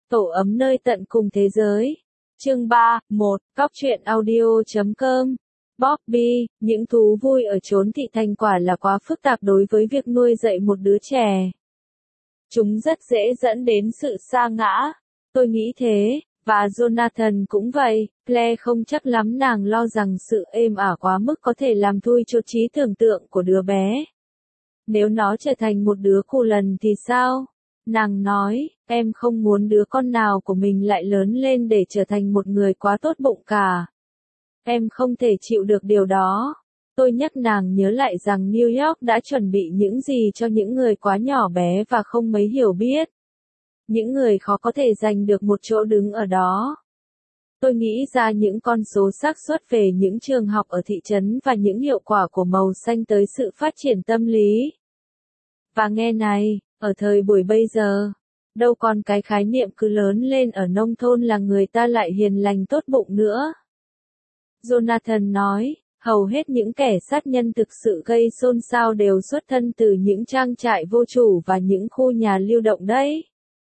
Tổ ấm nơi tận cùng thế giới. Chương 3, 1, Cóc truyện audio.com. Bobby, những thú vui ở chốn thị thành quả là quá phức tạp đối với việc nuôi dạy một đứa trẻ. Chúng rất dễ dẫn đến sự sa ngã. Tôi nghĩ thế, và Jonathan cũng vậy. Claire không chắc lắm, nàng lo rằng sự êm ả quá mức có thể làm thui cho trí tưởng tượng của đứa bé. Nếu nó trở thành một đứa khù lần thì sao? Nàng nói, em không muốn đứa con nào của mình lại lớn lên để trở thành một người quá tốt bụng cả. Em không thể chịu được điều đó. Tôi nhắc nàng nhớ lại rằng New York đã chuẩn bị những gì cho những người quá nhỏ bé và không mấy hiểu biết. Những người khó có thể giành được một chỗ đứng ở đó. Tôi nghĩ ra những con số xác suất về những trường học ở thị trấn và những hiệu quả của màu xanh tới sự phát triển tâm lý. Và nghe này, ở thời buổi bây giờ, đâu còn cái khái niệm cứ lớn lên ở nông thôn là người ta lại hiền lành tốt bụng nữa. Jonathan nói, hầu hết những kẻ sát nhân thực sự gây xôn xao đều xuất thân từ những trang trại vô chủ và những khu nhà lưu động đấy.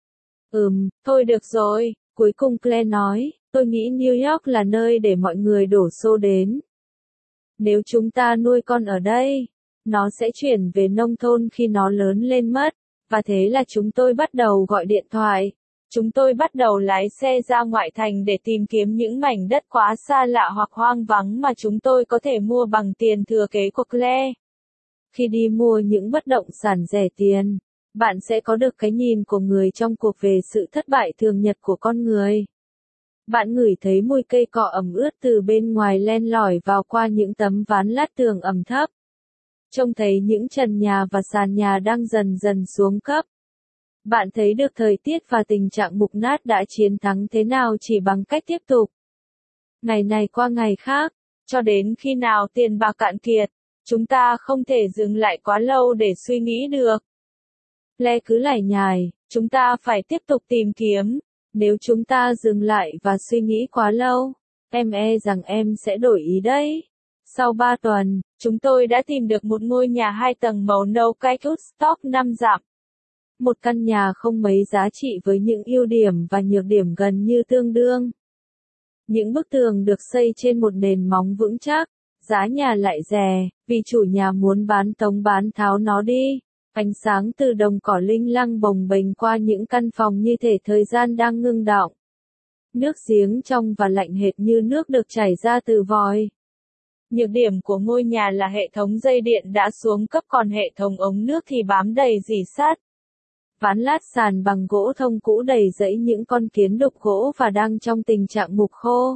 Thôi được rồi, cuối cùng Claire nói, tôi nghĩ New York là nơi để mọi người đổ xô đến. Nếu chúng ta nuôi con ở đây, nó sẽ chuyển về nông thôn khi nó lớn lên mất, và thế là chúng tôi bắt đầu gọi điện thoại. Chúng tôi bắt đầu lái xe ra ngoại thành để tìm kiếm những mảnh đất quá xa lạ hoặc hoang vắng mà chúng tôi có thể mua bằng tiền thừa kế của Claire. Khi đi mua những bất động sản rẻ tiền, bạn sẽ có được cái nhìn của người trong cuộc về sự thất bại thường nhật của con người. Bạn ngửi thấy mùi cây cọ ẩm ướt từ bên ngoài len lỏi vào qua những tấm ván lát tường ẩm thấp. Trông thấy những trần nhà và sàn nhà đang dần dần xuống cấp. Bạn thấy được thời tiết và tình trạng mục nát đã chiến thắng thế nào chỉ bằng cách tiếp tục. Ngày này qua ngày khác, cho đến khi nào tiền bạc cạn kiệt, chúng ta không thể dừng lại quá lâu để suy nghĩ được. Claire cứ lải nhải, chúng ta phải tiếp tục tìm kiếm. Nếu chúng ta dừng lại và suy nghĩ quá lâu, em rằng em sẽ đổi ý đấy. Sau 3 tuần, chúng tôi đã tìm được một ngôi nhà 2 tầng màu nâu cách Woodstock 5 dặm. Một căn nhà không mấy giá trị với những ưu điểm và nhược điểm gần như tương đương. Những bức tường được xây trên một nền móng vững chắc, giá nhà lại rẻ, vì chủ nhà muốn bán tống bán tháo nó đi. Ánh sáng từ đồng cỏ linh lăng bồng bềnh qua những căn phòng như thể thời gian đang ngưng đọng. Nước giếng trong và lạnh hệt như nước được chảy ra từ vòi. Nhược điểm của ngôi nhà là hệ thống dây điện đã xuống cấp, còn hệ thống ống nước thì bám đầy rỉ sắt. Ván lát sàn bằng gỗ thông cũ đầy rẫy những con kiến đục gỗ và đang trong tình trạng mục khô.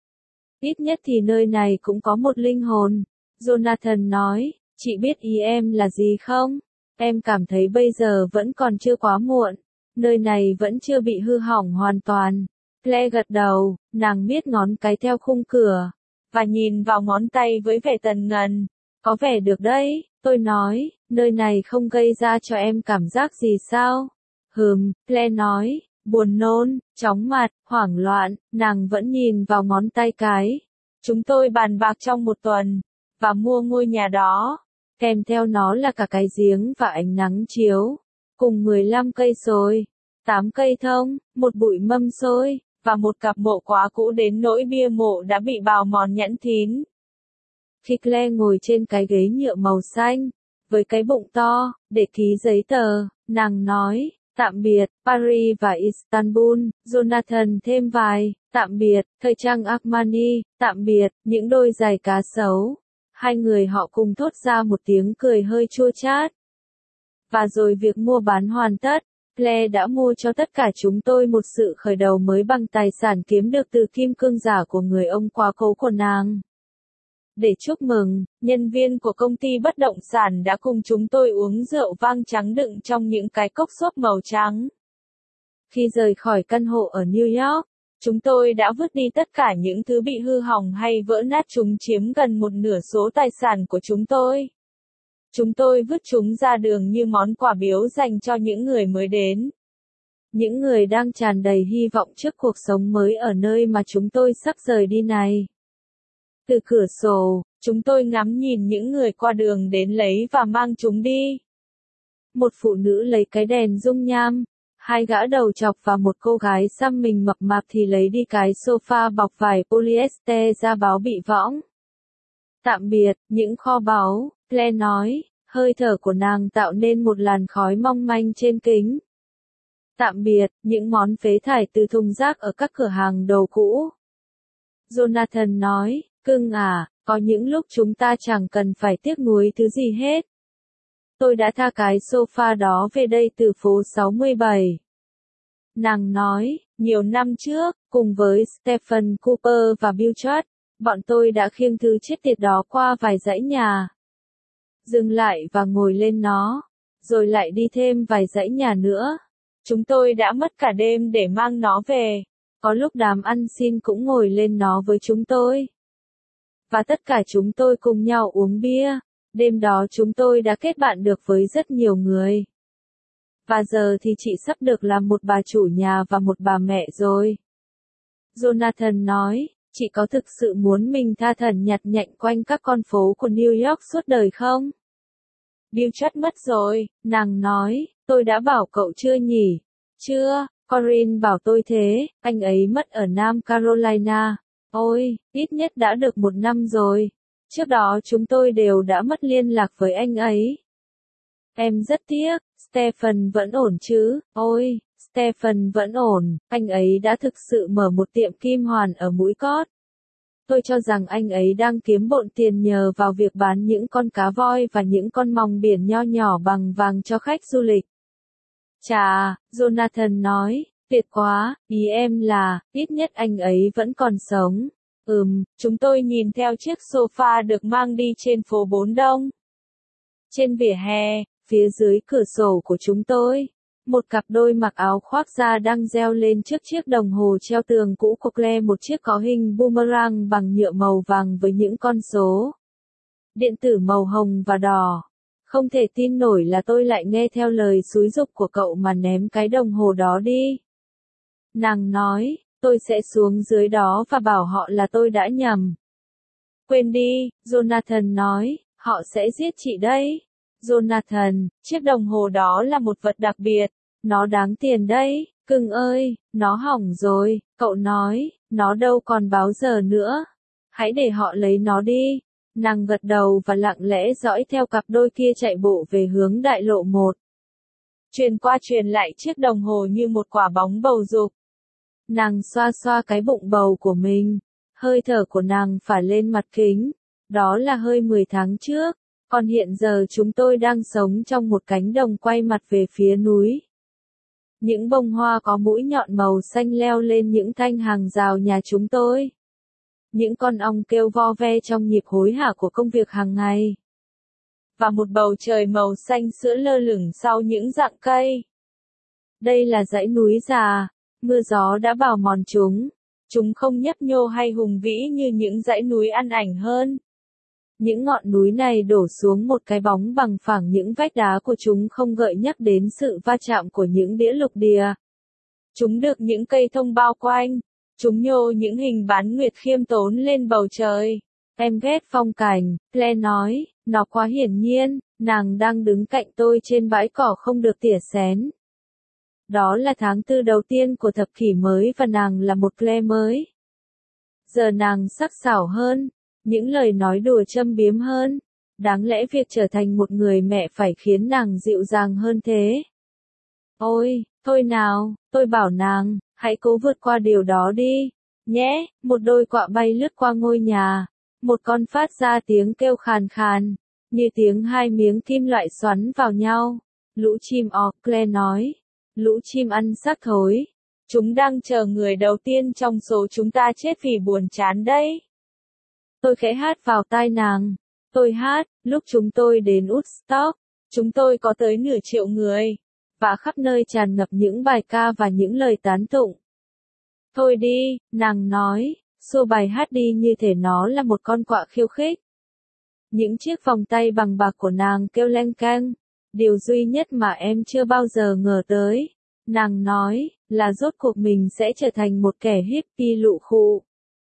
Ít nhất thì nơi này cũng có một linh hồn. Jonathan nói, chị biết ý em là gì không? Em cảm thấy bây giờ vẫn còn chưa quá muộn. Nơi này vẫn chưa bị hư hỏng hoàn toàn. Claire gật đầu, nàng miết ngón cái theo khung cửa, và nhìn vào ngón tay với vẻ tần ngần. Có vẻ được đấy, tôi nói, nơi này không gây ra cho em cảm giác gì sao? Claire nói, buồn nôn, chóng mặt, hoảng loạn, nàng vẫn nhìn vào ngón tay cái. Chúng tôi bàn bạc trong 1 tuần, và mua ngôi nhà đó. Kèm theo nó là cả cái giếng và ánh nắng chiếu. Cùng 15 cây xôi, 8 cây thông, một bụi mâm xôi, và một cặp mộ quá cũ đến nỗi bia mộ đã bị bào mòn nhẵn thín. Khi Claire ngồi trên cái ghế nhựa màu xanh, với cái bụng to, để ký giấy tờ, nàng nói, tạm biệt, Paris và Istanbul. Jonathan thêm vài, tạm biệt, thời trang Armani, tạm biệt, những đôi giày cá sấu. Hai người họ cùng thốt ra một tiếng cười hơi chua chát. Và rồi việc mua bán hoàn tất. Claire đã mua cho tất cả chúng tôi một sự khởi đầu mới bằng tài sản kiếm được từ kim cương giả của người ông quá cố của nàng. Để chúc mừng, nhân viên của công ty bất động sản đã cùng chúng tôi uống rượu vang trắng đựng trong những cái cốc xốp màu trắng. Khi rời khỏi căn hộ ở New York, chúng tôi đã vứt đi tất cả những thứ bị hư hỏng hay vỡ nát, chúng chiếm gần 1/2 số tài sản của chúng tôi. Chúng tôi vứt chúng ra đường như món quà biếu dành cho những người mới đến. Những người đang tràn đầy hy vọng trước cuộc sống mới ở nơi mà chúng tôi sắp rời đi này. Từ cửa sổ, chúng tôi ngắm nhìn những người qua đường đến lấy và mang chúng đi. Một phụ nữ lấy cái đèn dung nham, Hai gã đầu chọc và một cô gái xăm mình mập mạp thì lấy đi cái sofa bọc vải polyester ra báo bị võng. Tạm biệt, những kho báu, Claire nói, hơi thở của nàng tạo nên một làn khói mong manh trên kính. Tạm biệt, những món phế thải từ thùng rác ở các cửa hàng đồ cũ. Jonathan nói, cưng à, có những lúc chúng ta chẳng cần phải tiếc nuối thứ gì hết. Tôi đã tha cái sofa đó về đây từ phố 67. Nàng nói, nhiều năm trước, cùng với Stephen Cooper và Bill Church, bọn tôi đã khiêng thứ chết tiệt đó qua vài dãy nhà. Dừng lại và ngồi lên nó, rồi lại đi thêm vài dãy nhà nữa. Chúng tôi đã mất cả đêm để mang nó về. Có lúc đám ăn xin cũng ngồi lên nó với chúng tôi. Và tất cả chúng tôi cùng nhau uống bia. Đêm đó chúng tôi đã kết bạn được với rất nhiều người. Và giờ thì chị sắp được làm một bà chủ nhà và một bà mẹ rồi. Jonathan nói, chị có thực sự muốn mình tha thẩn nhặt nhạnh quanh các con phố của New York suốt đời không? Bill Church mất rồi, nàng nói, tôi đã bảo cậu chưa nhỉ? Chưa, Corinne bảo tôi thế, anh ấy mất ở Nam Carolina. Ôi, ít nhất đã được 1 năm rồi. Trước đó chúng tôi đều đã mất liên lạc với anh ấy. Em rất tiếc, Stephen vẫn ổn chứ? Ôi, Stephen vẫn ổn, anh ấy đã thực sự mở một tiệm kim hoàn ở Mũi Cót. Tôi cho rằng anh ấy đang kiếm bộn tiền nhờ vào việc bán những con cá voi và những con mòng biển nho nhỏ bằng vàng cho khách du lịch. Chà, Jonathan nói, tuyệt quá, ý em là, ít nhất anh ấy vẫn còn sống. Chúng tôi nhìn theo chiếc sofa được mang đi trên phố 4 Đông. Trên vỉa hè, phía dưới cửa sổ của chúng tôi, một cặp đôi mặc áo khoác da đang reo lên trước chiếc đồng hồ treo tường cũ của Claire, một chiếc có hình boomerang bằng nhựa màu vàng với những con số điện tử màu hồng và đỏ. Không thể tin nổi là tôi lại nghe theo lời xúi giục của cậu mà ném cái đồng hồ đó đi. Nàng nói, tôi sẽ xuống dưới đó và bảo họ là tôi đã nhầm. Quên đi, Jonathan nói, họ sẽ giết chị đấy. Jonathan, chiếc đồng hồ đó là một vật đặc biệt. Nó đáng tiền đấy, cưng ơi, nó hỏng rồi, cậu nói, nó đâu còn báo giờ nữa. Hãy để họ lấy nó đi. Nàng gật đầu và lặng lẽ dõi theo cặp đôi kia chạy bộ về hướng đại lộ 1. Truyền qua truyền lại chiếc đồng hồ như một quả bóng bầu dục. Nàng xoa xoa cái bụng bầu của mình. Hơi thở của nàng phả lên mặt kính. Đó là hơi 10 tháng trước. Còn hiện giờ chúng tôi đang sống trong một cánh đồng quay mặt về phía núi. Những bông hoa có mũi nhọn màu xanh leo lên những thanh hàng rào nhà chúng tôi. Những con ong kêu vo ve trong nhịp hối hả của công việc hàng ngày. Và một bầu trời màu xanh sữa lơ lửng sau những rặng cây. Đây là dãy núi già, mưa gió đã bào mòn chúng. Chúng không nhấp nhô hay hùng vĩ như những dãy núi ăn ảnh hơn. Những ngọn núi này đổ xuống một cái bóng bằng phẳng, những vách đá của chúng không gợi nhắc đến sự va chạm của những đĩa lục địa. Chúng được những cây thông bao quanh. Chúng nhô những hình bán nguyệt khiêm tốn lên bầu trời. Em ghét phong cảnh, Claire nói, nó quá hiển nhiên, nàng đang đứng cạnh tôi trên bãi cỏ không được tỉa xén. Đó là tháng 4 đầu tiên của thập kỷ mới và nàng là một Claire mới. Giờ nàng sắc sảo hơn, những lời nói đùa châm biếm hơn. Đáng lẽ việc trở thành một người mẹ phải khiến nàng dịu dàng hơn thế. Ôi, thôi nào, tôi bảo nàng, hãy cố vượt qua điều đó đi, nhé. Một đôi quạ bay lướt qua ngôi nhà. Một con phát ra tiếng kêu khàn khàn, như tiếng hai miếng kim loại xoắn vào nhau. Lũ chim Claire nói. Lũ chim ăn xác thối. Chúng đang chờ người đầu tiên trong số chúng ta chết vì buồn chán đấy. Tôi khẽ hát vào tai nàng. Tôi hát, lúc chúng tôi đến Woodstock, chúng tôi có tới nửa triệu người. Và khắp nơi tràn ngập những bài ca và những lời tán tụng. Thôi đi, nàng nói, xua bài hát đi như thể nó là một con quạ khiêu khích. Những chiếc vòng tay bằng bạc của nàng kêu leng keng. Điều duy nhất mà em chưa bao giờ ngờ tới, nàng nói, là rốt cuộc mình sẽ trở thành một kẻ hippie lụ khụ.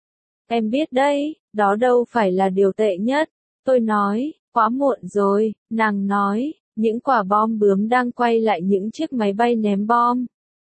Em biết đấy, đó đâu phải là điều tệ nhất. Tôi nói, quá muộn rồi, nàng nói, những quả bom bướm đang quay lại những chiếc máy bay ném bom.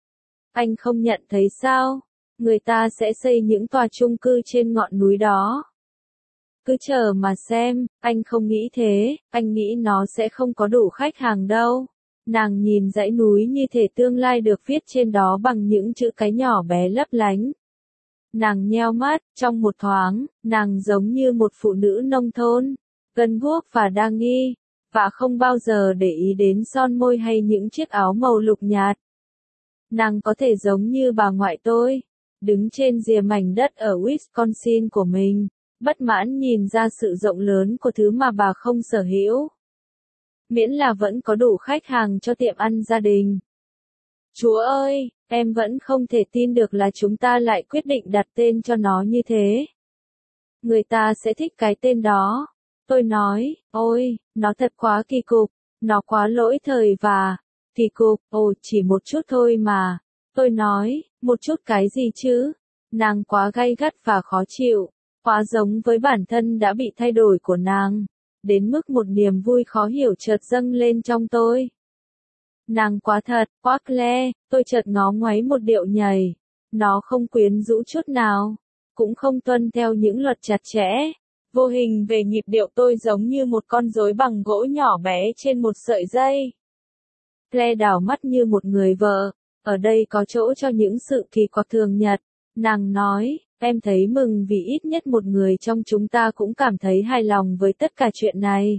anh không nhận thấy sao? Người ta sẽ xây những tòa chung cư trên ngọn núi đó. Cứ chờ mà xem, anh không nghĩ thế, anh nghĩ nó sẽ không có đủ khách hàng đâu. Nàng nhìn dãy núi như thể tương lai được viết trên đó bằng những chữ cái nhỏ bé lấp lánh. Nàng nheo mắt, trong một thoáng, nàng giống như một phụ nữ nông thôn, gân guốc và đa nghi, và không bao giờ để ý đến son môi hay những chiếc áo màu lục nhạt. Nàng có thể giống như bà ngoại tôi, đứng trên rìa mảnh đất ở Wisconsin của mình, bất mãn nhìn ra sự rộng lớn của thứ mà bà không sở hữu. Miễn là vẫn có đủ khách hàng cho tiệm ăn gia đình. Chúa ơi, em vẫn không thể tin được là chúng ta lại quyết định đặt tên cho nó như thế. Người ta sẽ thích cái tên đó. Tôi nói, ôi, nó thật quá kỳ cục, nó quá lỗi thời và kỳ cục, ồ chỉ một chút thôi mà. Tôi nói, một chút cái gì chứ? Nàng quá gay gắt và khó chịu, quá giống với bản thân đã bị thay đổi của nàng, đến mức một niềm vui khó hiểu chợt dâng lên trong tôi. Nàng quá thật, quá Claire, tôi chợt ngó ngoáy một điệu nhảy. Nó không quyến rũ chút nào, cũng không tuân theo những luật chặt chẽ. Vô hình về nhịp điệu tôi giống như một con rối bằng gỗ nhỏ bé trên một sợi dây. Claire đảo mắt như một người vợ, ở đây có chỗ cho những sự kỳ quặc thường nhật. Nàng nói, em thấy mừng vì ít nhất một người trong chúng ta cũng cảm thấy hài lòng với tất cả chuyện này.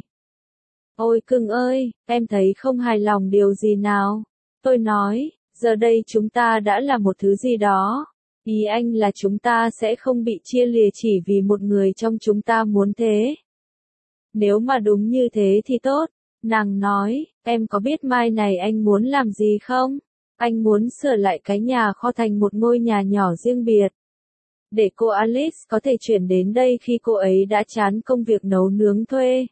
Ôi cưng ơi, em thấy không hài lòng điều gì nào? Tôi nói, giờ đây chúng ta đã là một thứ gì đó. Ý anh là chúng ta sẽ không bị chia lìa chỉ vì một người trong chúng ta muốn thế. Nếu mà đúng như thế thì tốt. Nàng nói, em có biết mai này anh muốn làm gì không? Anh muốn sửa lại cái nhà kho thành một ngôi nhà nhỏ riêng biệt. Để cô Alice có thể chuyển đến đây khi cô ấy đã chán công việc nấu nướng thuê.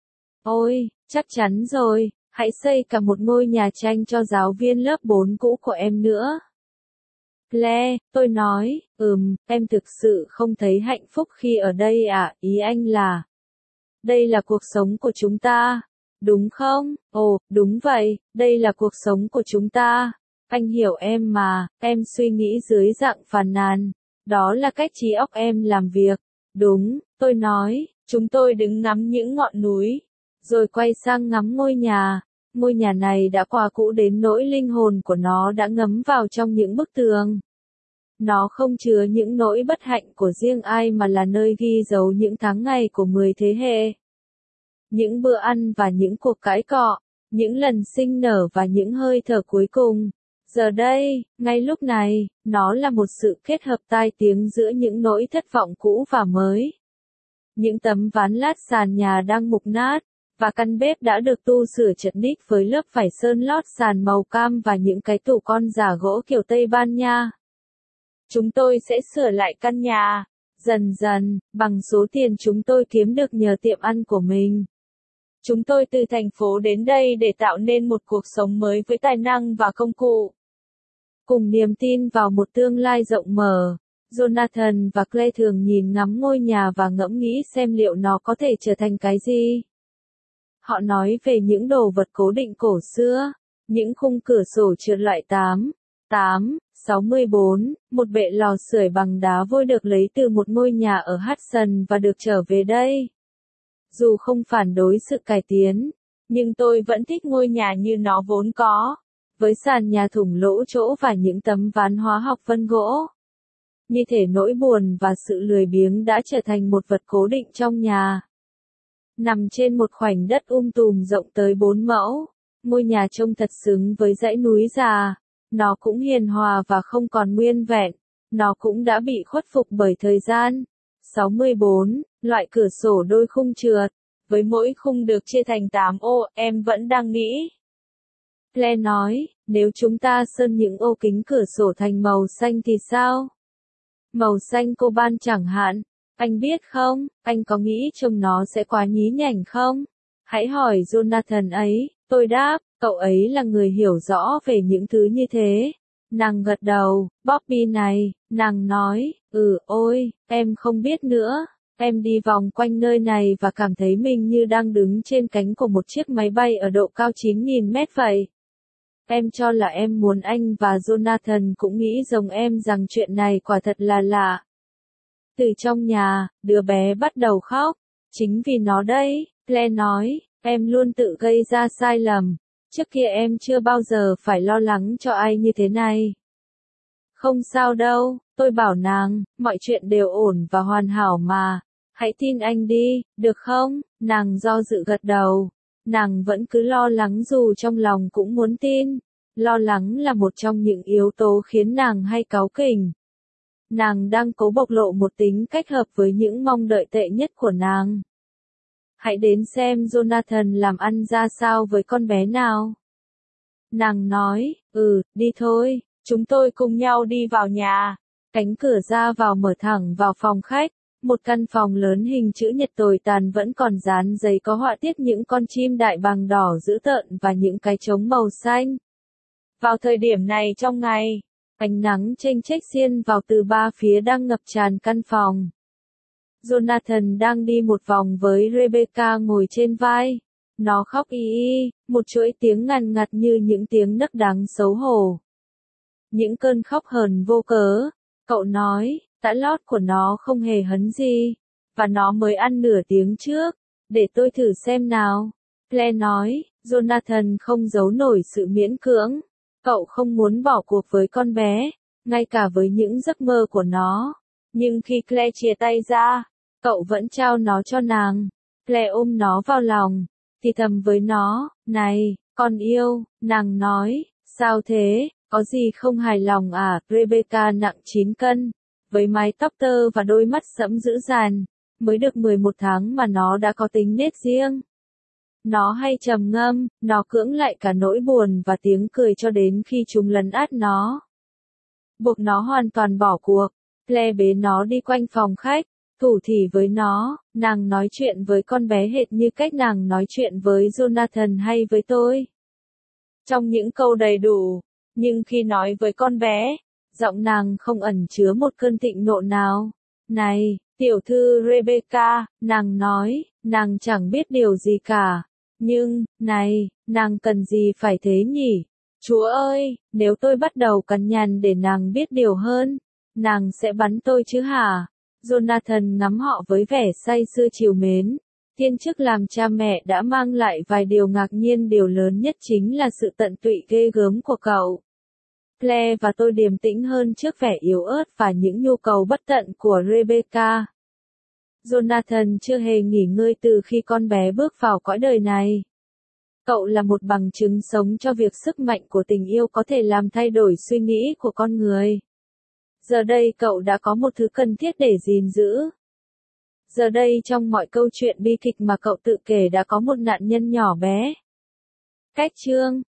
Ôi, chắc chắn rồi, hãy xây cả một ngôi nhà tranh cho giáo viên lớp 4 cũ của em nữa. Claire, tôi nói, em thực sự không thấy hạnh phúc khi ở đây à, ý anh là. Đây là cuộc sống của chúng ta, đúng không? Ồ, đúng vậy, đây là cuộc sống của chúng ta. Anh hiểu em mà, em suy nghĩ dưới dạng phàn nàn. Đó là cách trí óc em làm việc. Đúng, tôi nói, chúng tôi đứng ngắm những ngọn núi, rồi quay sang ngắm ngôi nhà. Ngôi nhà này đã quá cũ đến nỗi linh hồn của nó đã ngấm vào trong những bức tường. Nó không chứa những nỗi bất hạnh của riêng ai mà là nơi ghi dấu những tháng ngày của 10 thế hệ. Những bữa ăn và những cuộc cãi cọ, những lần sinh nở và những hơi thở cuối cùng. Giờ đây, ngay lúc này, nó là một sự kết hợp tai tiếng giữa những nỗi thất vọng cũ và mới. Những tấm ván lát sàn nhà đang mục nát, và căn bếp đã được tu sửa chật ních với lớp vải sơn lót sàn màu cam và những cái tủ con giả gỗ kiểu Tây Ban Nha. Chúng tôi sẽ sửa lại căn nhà, dần dần, bằng số tiền chúng tôi kiếm được nhờ tiệm ăn của mình. Chúng tôi từ thành phố đến đây để tạo nên một cuộc sống mới với tài năng và công cụ. Cùng niềm tin vào một tương lai rộng mở, Jonathan và Claire thường nhìn ngắm ngôi nhà và ngẫm nghĩ xem liệu nó có thể trở thành cái gì. Họ nói về những đồ vật cố định cổ xưa, những khung cửa sổ trượt loại 64, một bệ lò sưởi bằng đá vôi được lấy từ một ngôi nhà ở Hudson và được trở về đây. Dù không phản đối sự cải tiến, nhưng tôi vẫn thích ngôi nhà như nó vốn có, với sàn nhà thủng lỗ chỗ và những tấm ván hóa học vân gỗ. Như thể nỗi buồn và sự lười biếng đã trở thành một vật cố định trong nhà. Nằm trên một khoảnh đất tùm rộng tới 4 mẫu, ngôi nhà trông thật xứng với dãy núi già. Nó cũng hiền hòa và không còn nguyên vẹn. Nó cũng đã bị khuất phục bởi thời gian. 64, loại cửa sổ đôi khung trượt. Với mỗi khung được chia thành 8 ô, em vẫn đang nghĩ. Claire nói, nếu chúng ta sơn những ô kính cửa sổ thành màu xanh thì sao? Màu xanh coban chẳng hạn. Anh biết không, anh có nghĩ trông nó sẽ quá nhí nhảnh không? Hãy hỏi Jonathan ấy, tôi đáp, cậu ấy là người hiểu rõ về những thứ như thế. Nàng gật đầu, Bobby này, nàng nói, ôi, em không biết nữa. Em đi vòng quanh nơi này và cảm thấy mình như đang đứng trên cánh của một chiếc máy bay ở độ cao 9.000 mét vậy. Em cho là em muốn anh và Jonathan cũng nghĩ giống em rằng chuyện này quả thật là lạ. Từ trong nhà, đứa bé bắt đầu khóc. Chính vì nó đấy, Claire nói, em luôn tự gây ra sai lầm. Trước kia em chưa bao giờ phải lo lắng cho ai như thế này. Không sao đâu, tôi bảo nàng, mọi chuyện đều ổn và hoàn hảo mà. Hãy tin anh đi, được không? Nàng do dự gật đầu. Nàng vẫn cứ lo lắng dù trong lòng cũng muốn tin. Lo lắng là một trong những yếu tố khiến nàng hay cáu kỉnh. Nàng đang cố bộc lộ một tính cách hợp với những mong đợi tệ nhất của nàng. Hãy đến xem Jonathan làm ăn ra sao với con bé nào. Nàng nói, đi thôi, chúng tôi cùng nhau đi vào nhà. Cánh cửa ra vào mở thẳng vào phòng khách. Một căn phòng lớn hình chữ nhật tồi tàn vẫn còn dán giấy có họa tiết những con chim đại bàng đỏ dữ tợn và những cái trống màu xanh. Vào thời điểm này trong ngày, ánh nắng chênh chếch xiên vào từ ba phía đang ngập tràn căn phòng. Jonathan đang đi một vòng với Rebecca ngồi trên vai. Nó khóc một chuỗi tiếng ngằn ngặt như những tiếng nấc đáng xấu hổ. Những cơn khóc hờn vô cớ, cậu nói, tã lót của nó không hề hấn gì, và nó mới ăn nửa tiếng trước, để tôi thử xem nào. Claire nói, Jonathan không giấu nổi sự miễn cưỡng. Cậu không muốn bỏ cuộc với con bé, ngay cả với những giấc mơ của nó. Nhưng khi Claire chia tay ra, cậu vẫn trao nó cho nàng. Claire ôm nó vào lòng, thì thầm với nó, này, con yêu, nàng nói, sao thế, có gì không hài lòng à? Rebecca nặng 9 cân, với mái tóc tơ và đôi mắt sẫm dữ dằn, mới được 11 tháng mà nó đã có tính nết riêng. Nó hay trầm ngâm, nó cưỡng lại cả nỗi buồn và tiếng cười cho đến khi chúng lấn át nó. Buộc nó hoàn toàn bỏ cuộc. Claire bế nó đi quanh phòng khách, thủ thỉ với nó, nàng nói chuyện với con bé hệt như cách nàng nói chuyện với Jonathan hay với tôi. Trong những câu đầy đủ, nhưng khi nói với con bé, giọng nàng không ẩn chứa một cơn thịnh nộ nào. Này, tiểu thư Rebecca, nàng nói, nàng chẳng biết điều gì cả. Nhưng, này, nàng cần gì phải thế nhỉ? Chúa ơi, nếu tôi bắt đầu cằn nhằn để nàng biết điều hơn, nàng sẽ bắn tôi chứ hả? Jonathan ngắm họ với vẻ say sưa trìu mến. Thiên chức làm cha mẹ đã mang lại vài điều ngạc nhiên, điều lớn nhất chính là sự tận tụy ghê gớm của cậu. Claire và tôi điềm tĩnh hơn trước vẻ yếu ớt và những nhu cầu bất tận của Rebecca. Jonathan chưa hề nghỉ ngơi từ khi con bé bước vào cõi đời này. Cậu là một bằng chứng sống cho việc sức mạnh của tình yêu có thể làm thay đổi suy nghĩ của con người. Giờ đây cậu đã có một thứ cần thiết để gìn giữ. Giờ đây trong mọi câu chuyện bi kịch mà cậu tự kể đã có một nạn nhân nhỏ bé. Cách chương